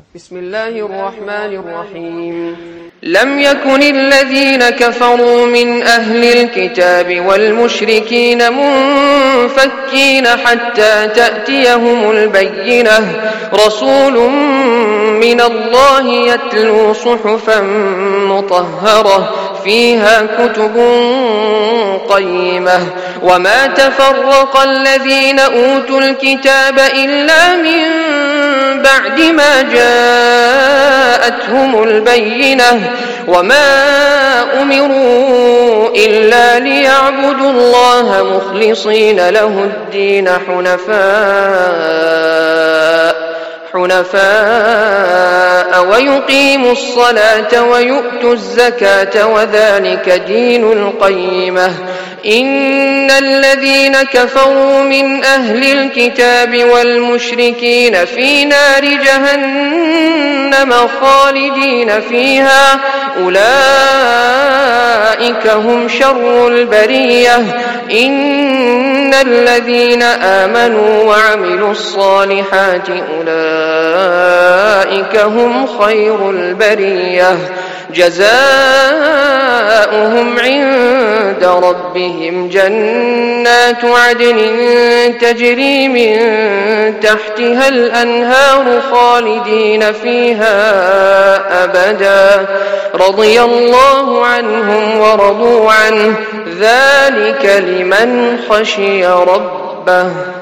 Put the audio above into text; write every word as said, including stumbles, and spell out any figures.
بسم الله الرحمن الرحيم لم يكن الذين كفروا من أهل الكتاب والمشركين منفكين حتى تأتيهم البينة رسول من الله يتلو صحفا مطهرة فيها كتب قيمة وما تفرق الذين أوتوا الكتاب إلا من بعد ما جاءتهم البينة وما أمروا إلا ليعبدوا الله مخلصين له الدين حنفاء حنفاء ويقيموا الصلاة ويؤتوا الزكاة وذلك دين القيمة إن الذين كفروا من أهل الكتاب والمشركين في نار جهنم خالدين فيها أولئك هم شر البرية إن الذين آمنوا وعملوا الصالحات أولئك هم خير البرية جزاؤهم عند ربهم جنات عدن تجري من تحتها الأنهار خالدين فيها أبدا رضي الله عنهم ورضوا عنه ذلك لمن خشي ربه.